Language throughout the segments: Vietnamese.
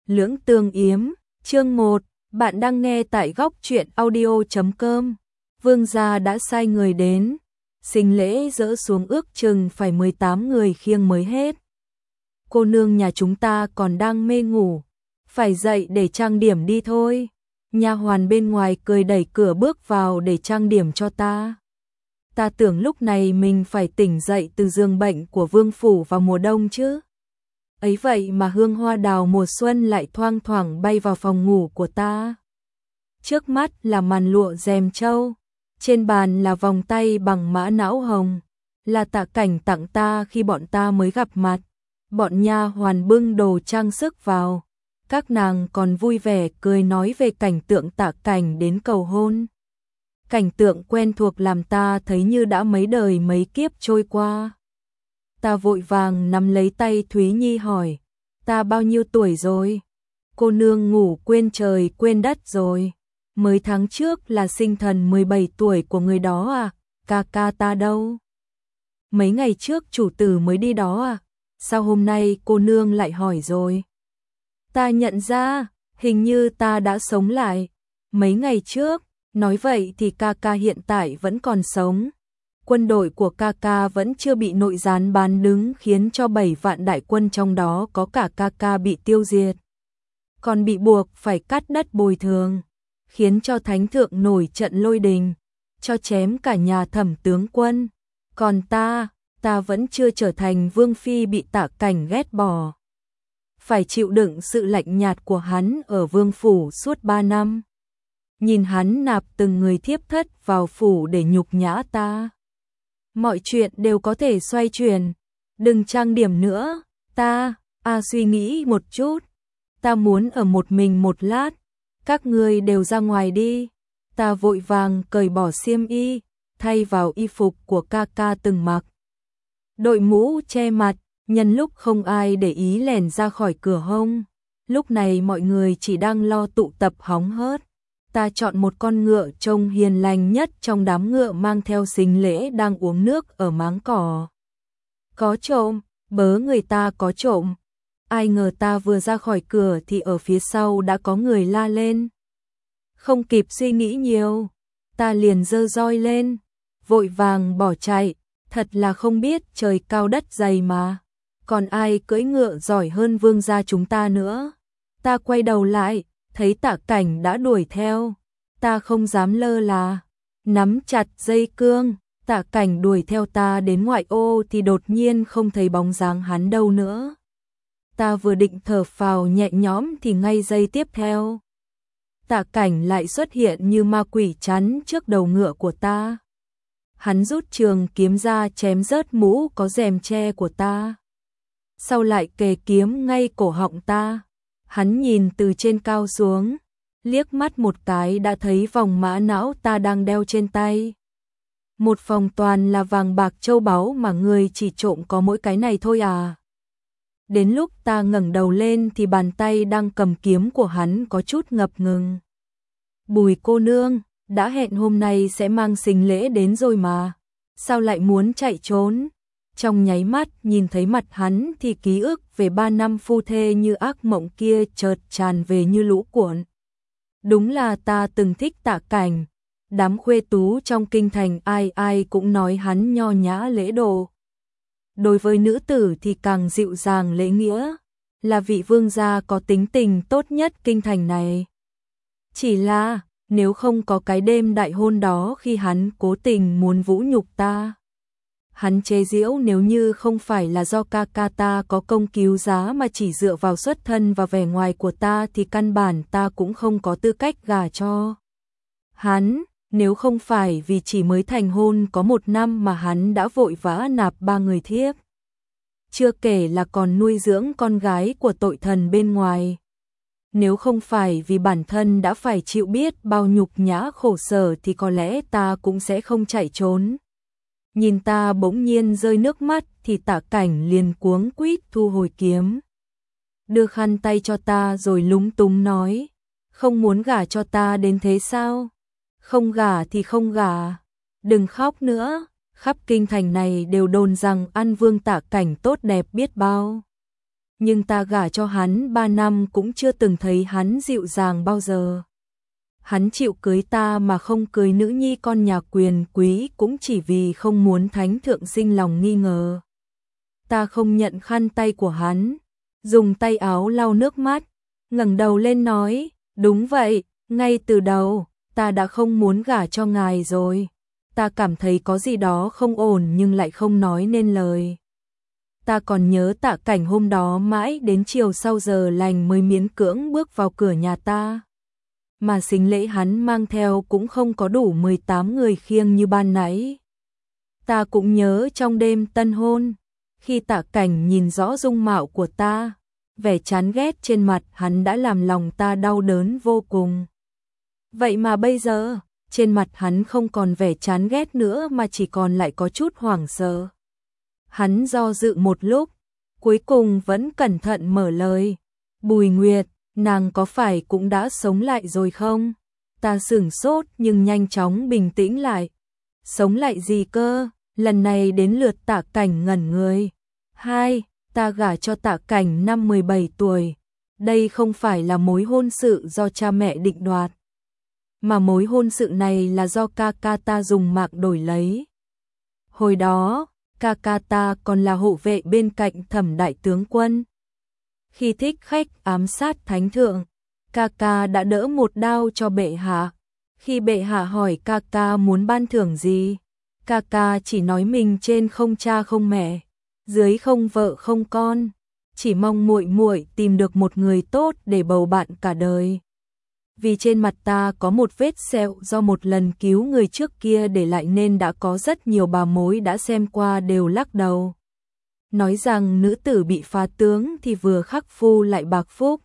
Lưỡng Tương Yếm, chương 1, bạn đang nghe tại góc truyện audio.com. Vương gia đã sai người đến, sinh lễ dỡ xuống ước chừng phải 18 người khiêng mới hết. Cô nương nhà chúng ta còn đang mê ngủ, phải dậy để trang điểm đi thôi. Nha hoàn bên ngoài cười đẩy cửa bước vào để trang điểm cho ta. Ta tưởng lúc này mình phải tỉnh dậy từ giường bệnh của vương phủ vào mùa đông chứ. Ấy vậy mà hương hoa đào mùa xuân lại thoang thoảng bay vào phòng ngủ của ta. Trước mắt là màn lụa rèm châu, trên bàn là vòng tay bằng mã não hồng, là Tạ Cảnh tặng ta khi bọn ta mới gặp mặt. Bọn nha hoàn bưng đồ trang sức vào, các nàng còn vui vẻ cười nói về cảnh tượng Tạ Cảnh đến cầu hôn. Cảnh tượng quen thuộc làm ta thấy như đã mấy đời mấy kiếp trôi qua. Ta vội vàng nắm lấy tay Thúy Nhi hỏi, ta bao nhiêu tuổi rồi? Cô nương ngủ quên trời quên đất rồi. Mới tháng trước là sinh thần 17 tuổi của người đó à? Ca ca ta đâu? Mấy ngày trước chủ tử mới đi đó à? Sao hôm nay cô nương lại hỏi rồi? Ta nhận ra, hình như ta đã sống lại. Mấy ngày trước, nói vậy thì ca ca hiện tại vẫn còn sống. Quân đội của ca ca vẫn chưa bị nội gián bán đứng khiến cho 7 vạn đại quân trong đó có cả ca ca bị tiêu diệt. Còn bị buộc phải cắt đất bồi thường, khiến cho thánh thượng nổi trận lôi đình, cho chém cả nhà Thẩm tướng quân. Còn ta vẫn chưa trở thành vương phi bị Tạ Cảnh ghét bỏ. Phải chịu đựng sự lạnh nhạt của hắn ở vương phủ suốt 3 năm. Nhìn hắn nạp từng người thiếp thất vào phủ để nhục nhã ta. Mọi chuyện đều có thể xoay chuyển. Đừng trang điểm nữa. Suy nghĩ một chút. Ta muốn ở một mình một lát. Các ngươi đều ra ngoài đi. Ta vội vàng cởi bỏ xiêm y, thay vào y phục của ca ca từng mặc. Đội mũ che mặt, nhân lúc không ai để ý lèn ra khỏi cửa hông. Lúc này mọi người chỉ đang lo tụ tập hóng hớt. Ta chọn một con ngựa trông hiền lành nhất trong đám ngựa mang theo sính lễ đang uống nước ở máng cỏ. Có trộm, bớ người ta có trộm. Ai ngờ ta vừa ra khỏi cửa thì ở phía sau đã có người la lên. Không kịp suy nghĩ nhiều, ta liền giơ roi lên, vội vàng bỏ chạy, thật là không biết trời cao đất dày mà. Còn ai cưỡi ngựa giỏi hơn vương gia chúng ta nữa. Ta quay đầu lại, thấy Tạ Cảnh đã đuổi theo. Ta không dám lơ là, nắm chặt dây cương. Tạ Cảnh đuổi theo ta đến ngoại ô thì đột nhiên không thấy bóng dáng hắn đâu nữa. Ta vừa định thở phào nhẹ nhõm thì ngay giây tiếp theo, Tạ Cảnh lại xuất hiện như ma quỷ chắn trước đầu ngựa của ta. Hắn rút trường kiếm ra chém rớt mũ có rèm che của ta. Sau lại kề kiếm ngay cổ họng ta. Hắn nhìn từ trên cao xuống, liếc mắt một cái đã thấy vòng mã não ta đang đeo trên tay. Một vòng toàn là vàng bạc châu báu mà người chỉ trộm có mỗi cái này thôi à. Đến lúc ta ngẩng đầu lên thì bàn tay đang cầm kiếm của hắn có chút ngập ngừng. Bùi cô nương, đã hẹn hôm nay sẽ mang sính lễ đến rồi mà. Sao lại muốn chạy trốn? Trong nháy mắt nhìn thấy mặt hắn thì ký ức về 3 năm phu thê như ác mộng kia chợt tràn về như lũ cuộn. Đúng là ta từng thích Tạ Cảnh. Đám khuê tú trong kinh thành ai ai cũng nói hắn nho nhã lễ độ. Đối với nữ tử thì càng dịu dàng lễ nghĩa, là vị vương gia có tính tình tốt nhất kinh thành này. Chỉ là, nếu không có cái đêm đại hôn đó khi hắn cố tình muốn vũ nhục ta. Hắn chế giễu nếu như không phải là do ca ca ta có công cứu giá mà chỉ dựa vào xuất thân và vẻ ngoài của ta thì căn bản ta cũng không có tư cách gả cho hắn. Nếu không phải vì chỉ mới thành hôn có 1 năm mà hắn đã vội vã nạp 3 người thiếp. Chưa kể là còn nuôi dưỡng con gái của tội thần bên ngoài. Nếu không phải vì bản thân đã phải chịu biết bao nhục nhã khổ sở thì có lẽ ta cũng sẽ không chạy trốn. Nhìn ta bỗng nhiên rơi nước mắt thì Tạ Cảnh liền cuống quýt thu hồi kiếm. Đưa khăn tay cho ta rồi lúng túng nói, không muốn gả cho ta đến thế sao? Không gả thì không gả, đừng khóc nữa, khắp kinh thành này đều đồn rằng An Vương Tạ Cảnh tốt đẹp biết bao. nhưng ta gả cho hắn 3 năm cũng chưa từng thấy hắn dịu dàng bao giờ. Hắn chịu cưới ta mà không cưới nữ nhi con nhà quyền quý cũng chỉ vì không muốn thánh thượng sinh lòng nghi ngờ. Ta không nhận khăn tay của hắn, dùng tay áo lau nước mắt, ngẩng đầu lên nói, đúng vậy, ngay từ đầu, ta đã không muốn gả cho ngài rồi. Ta cảm thấy có gì đó không ổn nhưng lại không nói nên lời. Ta còn nhớ Tạ Cảnh hôm đó mãi đến chiều sau giờ lành mới miễn cưỡng bước vào cửa nhà ta. Mà sính lễ hắn mang theo cũng không có đủ 18 người khiêng như ban nãy. Ta cũng nhớ trong đêm tân hôn, khi Tạ Cảnh nhìn rõ dung mạo của ta, vẻ chán ghét trên mặt hắn đã làm lòng ta đau đớn vô cùng. Vậy mà bây giờ, trên mặt hắn không còn vẻ chán ghét nữa mà chỉ còn lại có chút hoảng sợ. Hắn do dự một lúc, cuối cùng vẫn cẩn thận mở lời. Bùi Nguyệt, nàng có phải cũng đã sống lại rồi không? Ta sửng sốt nhưng nhanh chóng bình tĩnh lại. Sống lại gì cơ? Lần này đến lượt Tạ Cảnh ngẩn người. Ta gả cho Tạ Cảnh năm 17 tuổi. Đây không phải là mối hôn sự do cha mẹ định đoạt, mà mối hôn sự này là do ca ca ta dùng mạng đổi lấy. Hồi đó, ca ca ta còn là hộ vệ bên cạnh Thẩm đại tướng quân. Khi thích khách ám sát thánh thượng, ca ca đã đỡ một đao cho bệ hạ. Khi bệ hạ hỏi ca ca muốn ban thưởng gì, ca ca chỉ nói mình trên không cha không mẹ, dưới không vợ không con, chỉ mong muội muội tìm được một người tốt để bầu bạn cả đời. Vì trên mặt ta có một vết sẹo do một lần cứu người trước kia để lại nên đã có rất nhiều bà mối đã xem qua đều lắc đầu. Nói rằng nữ tử bị phá tướng thì vừa khắc phu lại bạc phúc.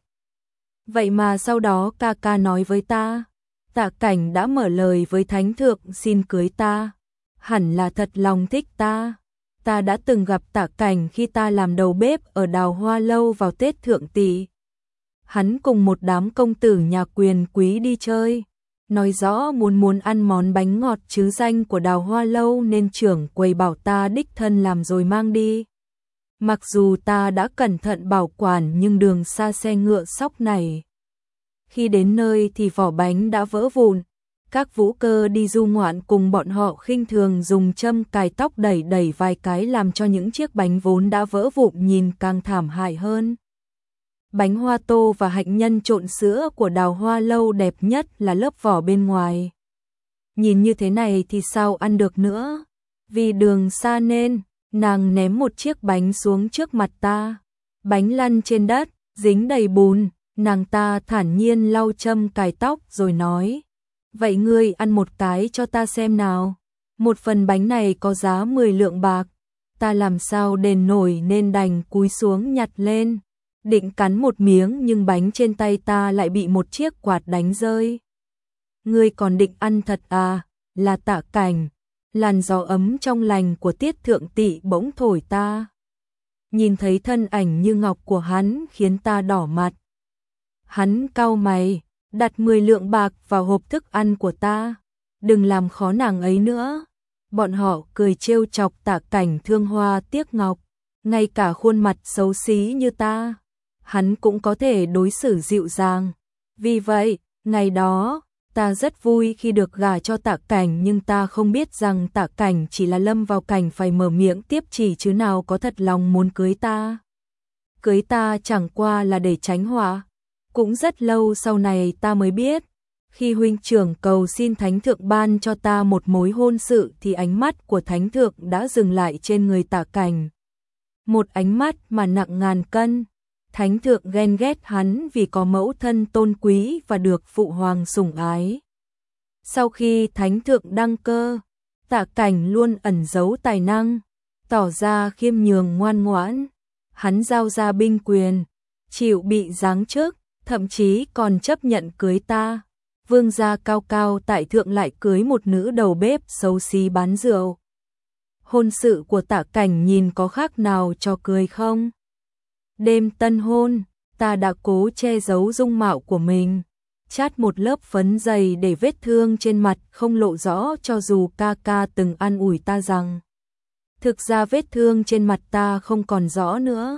Vậy mà sau đó ca ca nói với ta, Tạ Cảnh đã mở lời với thánh thượng xin cưới ta. Hẳn là thật lòng thích ta. Ta đã từng gặp Tạ Cảnh khi ta làm đầu bếp ở Đào Hoa Lâu vào Tết Thượng Tỵ. Hắn cùng một đám công tử nhà quyền quý đi chơi, nói rõ muốn ăn món bánh ngọt chứ danh của Đào Hoa Lâu nên trưởng quầy bảo ta đích thân làm rồi mang đi. Mặc dù ta đã cẩn thận bảo quản nhưng đường xa xe ngựa sóc này. Khi đến nơi thì vỏ bánh đã vỡ vụn. Các vũ cơ đi du ngoạn cùng bọn họ khinh thường dùng châm cài tóc đẩy vài cái làm cho những chiếc bánh vốn đã vỡ vụn nhìn càng thảm hại hơn. Bánh hoa tô và hạnh nhân trộn sữa của Đào Hoa Lâu đẹp nhất là lớp vỏ bên ngoài. Nhìn như thế này thì sao ăn được nữa. Vì đường xa nên, nàng ném một chiếc bánh xuống trước mặt ta. Bánh lăn trên đất, dính đầy bùn, nàng ta thản nhiên lau châm cài tóc rồi nói. Vậy ngươi ăn một cái cho ta xem nào. Một phần bánh này có giá 10 lượng bạc. Ta làm sao đền nổi nên đành cúi xuống nhặt lên. Định cắn một miếng nhưng bánh trên tay ta lại bị một chiếc quạt đánh rơi. Ngươi còn định ăn thật à? Là Tạ Cảnh. Làn gió ấm trong lành của Tiết Thượng Tỵ bỗng thổi ta. Nhìn thấy thân ảnh như ngọc của hắn khiến ta đỏ mặt. Hắn cau mày, đặt 10 lượng bạc vào hộp thức ăn của ta. Đừng làm khó nàng ấy nữa. Bọn họ cười trêu chọc Tạ Cảnh thương hoa tiếc ngọc. Ngay cả khuôn mặt xấu xí như ta, hắn cũng có thể đối xử dịu dàng. Vì vậy, ngày đó, ta rất vui khi được gả cho Tạ Cảnh nhưng ta không biết rằng Tạ Cảnh chỉ là lâm vào cảnh phải mở miệng tiếp chỉ chứ nào có thật lòng muốn cưới ta. Cưới ta chẳng qua là để tránh họa. Cũng rất lâu sau này ta mới biết, khi huynh trưởng cầu xin thánh thượng ban cho ta một mối hôn sự thì ánh mắt của thánh thượng đã dừng lại trên người Tạ Cảnh. Một ánh mắt mà nặng ngàn cân. Thánh thượng ghen ghét hắn vì có mẫu thân tôn quý và được phụ hoàng sủng ái. Sau khi thánh thượng đăng cơ, Tạ Cảnh luôn ẩn giấu tài năng, tỏ ra khiêm nhường ngoan ngoãn. Hắn giao ra binh quyền, chịu bị giáng chức, thậm chí còn chấp nhận cưới ta. Vương gia cao cao tại thượng lại cưới một nữ đầu bếp xấu xí bán rượu. Hôn sự của Tạ Cảnh nhìn có khác nào trò cười không? Đêm tân hôn, ta đã cố che giấu dung mạo của mình, chát một lớp phấn dày để vết thương trên mặt không lộ rõ cho dù ca ca từng an ủi ta rằng thực ra vết thương trên mặt ta không còn rõ nữa.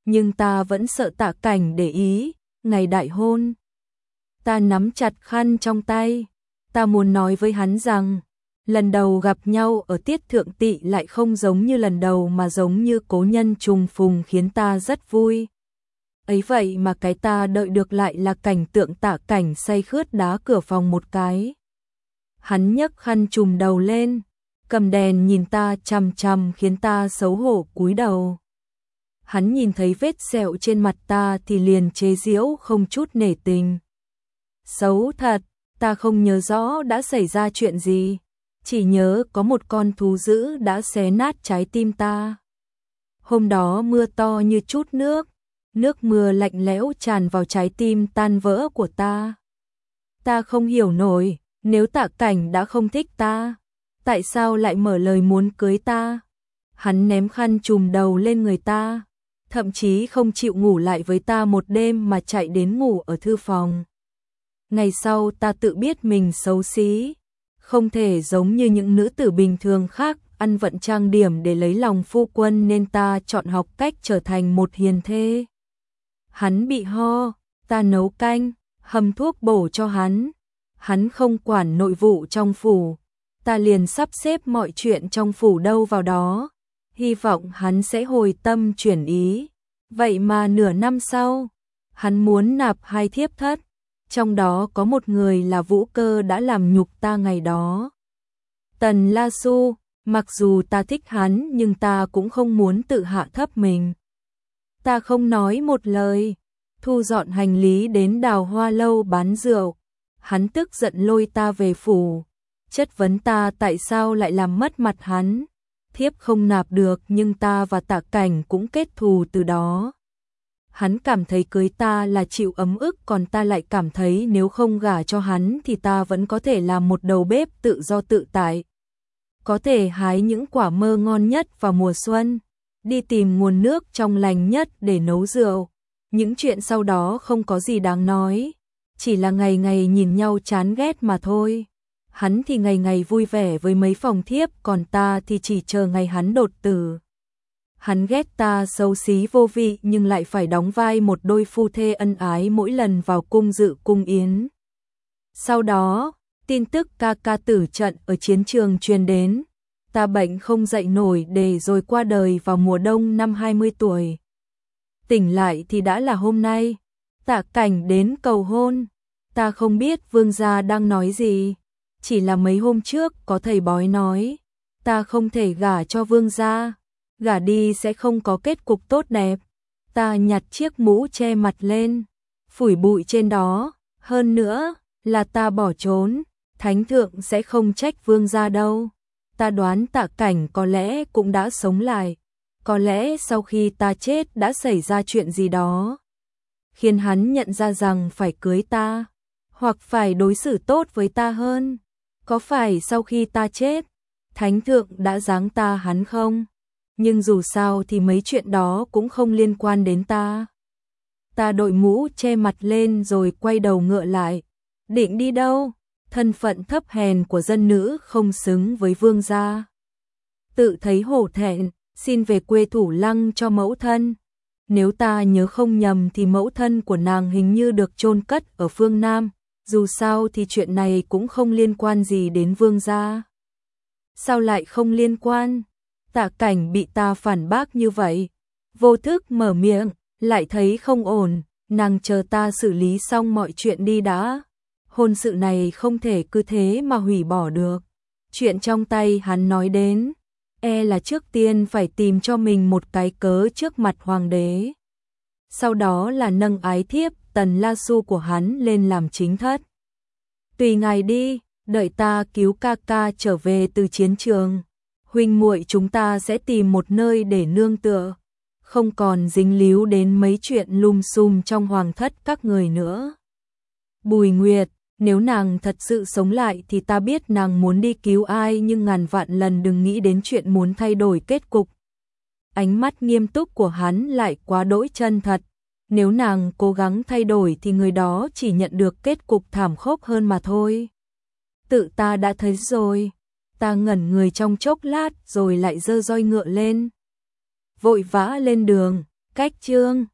nhưng ta vẫn sợ Tạ Cảnh để ý, ngày đại hôn. Ta nắm chặt khăn trong tay, ta muốn nói với hắn rằng, lần đầu gặp nhau ở Tiết Thượng Tỵ lại không giống như lần đầu mà giống như cố nhân trùng phùng khiến ta rất vui. Ấy vậy mà cái ta đợi được lại là cảnh tượng Tạ Cảnh say khướt đá cửa phòng một cái. Hắn nhấc khăn trùm đầu lên, cầm đèn nhìn ta chằm chằm khiến ta xấu hổ cúi đầu. Hắn nhìn thấy vết sẹo trên mặt ta thì liền chế giễu không chút nể tình. Xấu thật, ta không nhớ rõ đã xảy ra chuyện gì, chỉ nhớ có một con thú dữ đã xé nát trái tim ta. Hôm đó mưa to như chút nước, nước mưa lạnh lẽo tràn vào trái tim tan vỡ của ta. Ta không hiểu nổi, nếu Tạ Cảnh đã không thích ta, tại sao lại mở lời muốn cưới ta? Hắn ném khăn trùm đầu lên người ta, thậm chí không chịu ngủ lại với ta một đêm mà chạy đến ngủ ở thư phòng. Ngày sau ta tự biết mình xấu xí, không thể giống như những nữ tử bình thường khác ăn vận trang điểm để lấy lòng phu quân nên ta chọn học cách trở thành một hiền thê. Hắn bị ho, ta nấu canh, hầm thuốc bổ cho hắn. Hắn không quản nội vụ trong phủ, ta liền sắp xếp mọi chuyện trong phủ đâu vào đó, hy vọng hắn sẽ hồi tâm chuyển ý. Vậy mà nửa năm sau, hắn muốn nạp 2 thiếp thất, trong đó có một người là Vũ Cơ đã làm nhục ta ngày đó. Tần La Xu, mặc dù ta thích hắn nhưng ta cũng không muốn tự hạ thấp mình. Ta không nói một lời, thu dọn hành lý đến Đào Hoa lâu bán rượu. Hắn tức giận lôi ta về phủ, chất vấn ta tại sao lại làm mất mặt hắn. Thiếp không nạp được nhưng ta và Tạ Cảnh cũng kết thù từ đó. Hắn cảm thấy cưới ta là chịu ấm ức, còn ta lại cảm thấy nếu không gả cho hắn thì ta vẫn có thể làm một đầu bếp tự do tự tại. Có thể hái những quả mơ ngon nhất vào mùa xuân, đi tìm nguồn nước trong lành nhất để nấu rượu. Những chuyện sau đó không có gì đáng nói, chỉ là ngày ngày nhìn nhau chán ghét mà thôi. Hắn thì ngày ngày vui vẻ với mấy phòng thiếp, còn ta thì chỉ chờ ngày hắn đột tử. Hắn ghét ta xấu xí vô vị nhưng lại phải đóng vai một đôi phu thê ân ái mỗi lần vào cung dự cung yến. Sau đó, tin tức ca ca tử trận ở chiến trường truyền đến. Ta bệnh không dậy nổi để rồi qua đời vào mùa đông năm 20 tuổi. Tỉnh lại thì đã là hôm nay. Tạ Cảnh đến cầu hôn. Ta không biết vương gia đang nói gì. Chỉ là mấy hôm trước có thầy bói nói, ta không thể gả cho vương gia, gả đi sẽ không có kết cục tốt đẹp. Ta nhặt chiếc mũ che mặt lên, phủi bụi trên đó, hơn nữa là ta bỏ trốn, thánh thượng sẽ không trách vương gia đâu. Ta đoán Tạ Cảnh có lẽ cũng đã sống lại, có lẽ sau khi ta chết đã xảy ra chuyện gì đó, khiến hắn nhận ra rằng phải cưới ta, hoặc phải đối xử tốt với ta hơn. Có phải sau khi ta chết, thánh thượng đã giáng ta hắn không? Nhưng dù sao thì mấy chuyện đó cũng không liên quan đến ta. Ta đội mũ che mặt lên rồi quay đầu ngựa lại. Định đi đâu? Thân phận thấp hèn của dân nữ không xứng với vương gia. Tự thấy hổ thẹn, xin về quê Thủ Lăng cho mẫu thân. Nếu ta nhớ không nhầm thì mẫu thân của nàng hình như được chôn cất ở phương Nam. Dù sao thì chuyện này cũng không liên quan gì đến vương gia. Sao lại không liên quan? Tạ Cảnh bị ta phản bác như vậy. Vô thức mở miệng, lại thấy không ổn, nàng chờ ta xử lý xong mọi chuyện đi đã. Hôn sự này không thể cứ thế mà hủy bỏ được. Chuyện trong tay hắn nói đến, là trước tiên phải tìm cho mình một cái cớ trước mặt hoàng đế. Sau đó là nâng ái thiếp Tần La Xu của hắn lên làm chính thất. Tùy ngài đi, đợi ta cứu ca ca trở về từ chiến trường, huynh muội chúng ta sẽ tìm một nơi để nương tựa, không còn dính líu đến mấy chuyện lum xum trong hoàng thất các người nữa. Bùi Nguyệt, nếu nàng thật sự sống lại thì ta biết nàng muốn đi cứu ai, nhưng ngàn vạn lần đừng nghĩ đến chuyện muốn thay đổi kết cục. Ánh mắt nghiêm túc của hắn lại quá đỗi chân thật. Nếu nàng cố gắng thay đổi thì người đó chỉ nhận được kết cục thảm khốc hơn mà thôi. Tự ta đã thấy rồi. Ta ngẩn người trong chốc lát rồi lại giơ roi ngựa lên. Vội vã lên đường, Cách chương